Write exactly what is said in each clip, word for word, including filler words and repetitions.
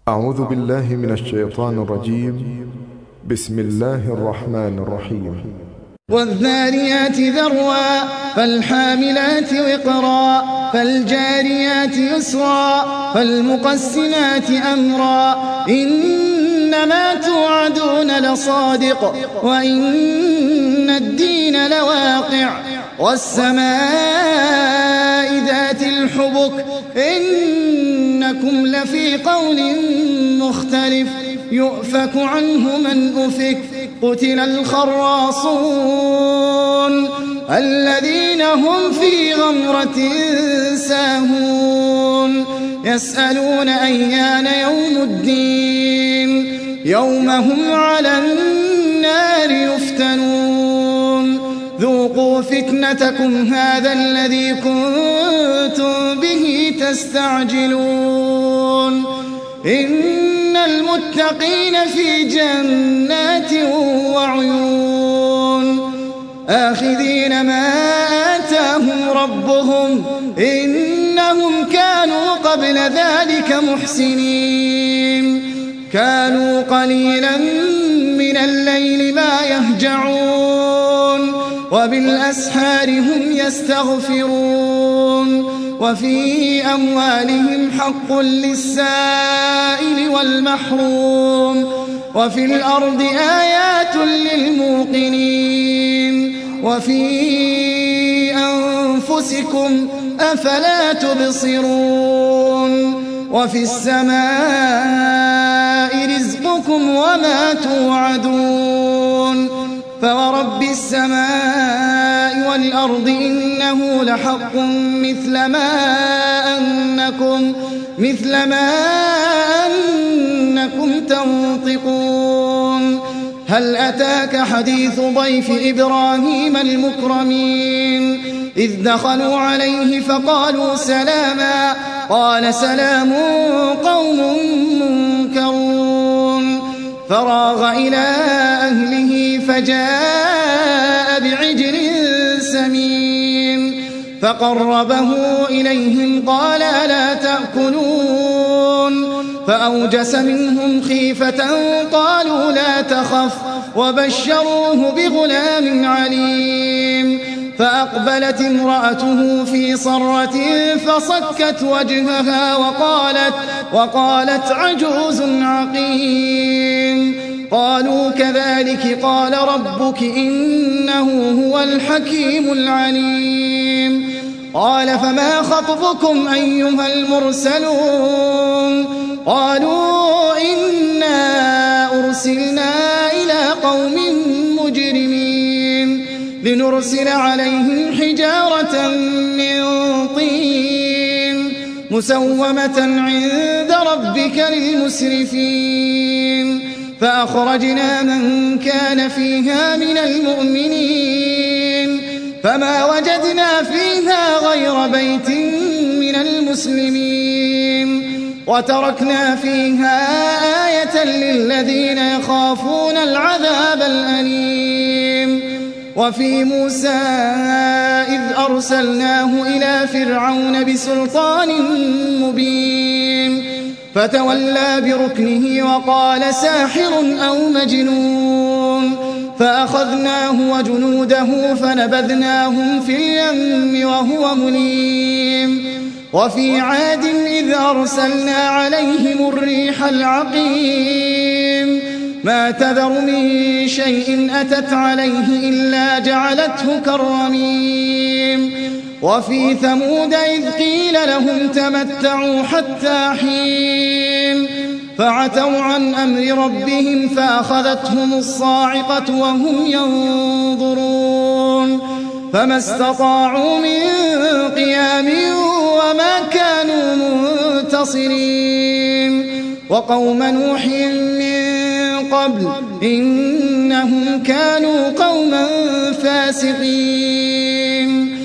أعوذ بالله من الشيطان الرجيم. بسم الله الرحمن الرحيم. والذاريات ذروا فالحاملات وقرا فالجاريات يسرا فالمقسمات أمرا إنما توعدون لصادق وإن الدين لواقع والسماء ذات الحبك إنكم لفي قول مختلف يؤفك عنه من أفك قتل الخراصون الذين هم في غمرة ساهون يسألون أيان يوم الدين يوم هم على النار يفتنون ذوقوا فتنتكم هذا الذي كنتم به تستعجلون إن المتقين في جنات وعيون آخذين ما آتاهم ربهم إنهم كانوا قبل ذلك محسنين كانوا قليلا من الليل ما يهجعون وبالأسحار هم يستغفرون وفي أموالهم حق للسائل والمحروم وفي الأرض آيات للموقنين وفي أنفسكم أفلا تبصرون وفي السماء رزقكم وما توعدون فورب السماء والأرض إنه لحق مثل ما أنكم مثل ما أنكم تنطقون هل أتاك حديث ضيف إبراهيم المكرمين إذ دخلوا عليه فقالوا سلاما قال سلام قوم منكرون فراغ إلى أهله فجاء بعجل سمين فقربه إليهم قال ألا تأكلون فأوجس منهم خيفة قالوا لا تخف وبشروه بغلام عليم فأقبلت امرأته في صرة فصكت وجهها وقالت, وقالت عجوز عقيم قالوا كذلك قال ربك إنه هو الحكيم العليم قال فما خطبكم أيها المرسلون قالوا إنا أرسلنا إلى قوم مجرمين لنرسل عليهم حجارة من طين مسومة عند ربك للمسرفين فأخرجنا من كان فيها من المؤمنين فما وجدنا فيها غير بيت من المسلمين وتركنا فيها آية للذين يخافون العذاب الأليم وفي موسى إذ أرسلناه إلى فرعون بسلطان مبين فتولى بركنه وقال ساحر أو مجنون فأخذناه وجنوده فنبذناهم في اليم وهو مليم وفي عاد إذ أرسلنا عليهم الريح العقيم ما تذر من شيء أتت عليه إلا جعلته كالرميم وفي ثمود إذ قيل لهم تمتعوا حتى حين فعتوا عن أمر ربهم فأخذتهم الصاعقة وهم ينظرون فما استطاعوا من قيام وما كانوا منتصرين وقوم نوح من قبل إنهم كانوا قوما فاسقين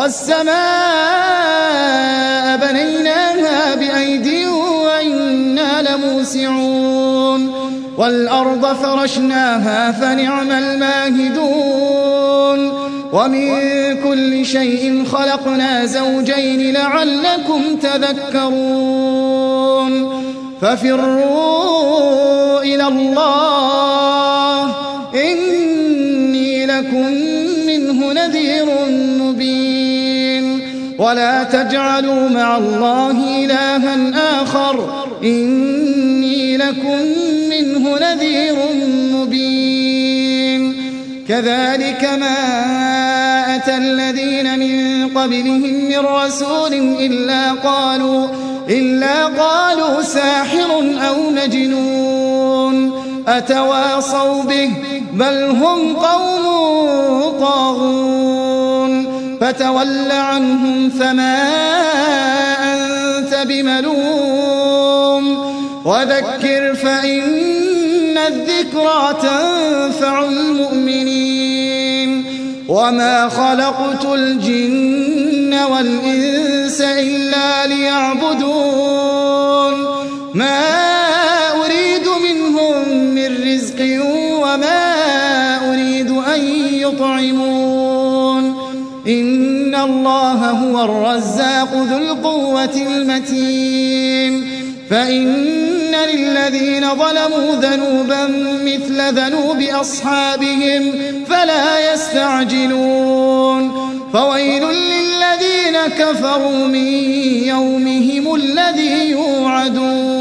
والسماء بنيناها بأيد وإنا لموسعون والأرض فرشناها فنعم الماهدون ومن كل شيء خلقنا زوجين لعلكم تذكرون ففروا إلى الله إني لكم منه نذير مبين ولا تجعلوا مع الله إلها آخر إني لكم منه نذير مبين كذلك ما أتى الذين من قبلهم من رسول إلا قالوا إلا قالوا ساحر أو مجنون أتواصوا به بل هم قوم طاغون فتول عنهم فما أنت بملوم وذكر فإن الذكرى تنفع المؤمنين وما خلقت الجن والإنس إلا ليعبدون ما أريد منهم من رزق وما أريد أن يطعمون إن الله هو الرزاق ذو القوة المتين فإن للذين ظلموا ذنوبا مثل ذنوب أصحابهم فلا يستعجلون فويل للذين كفروا من يومهم الذي يوعدون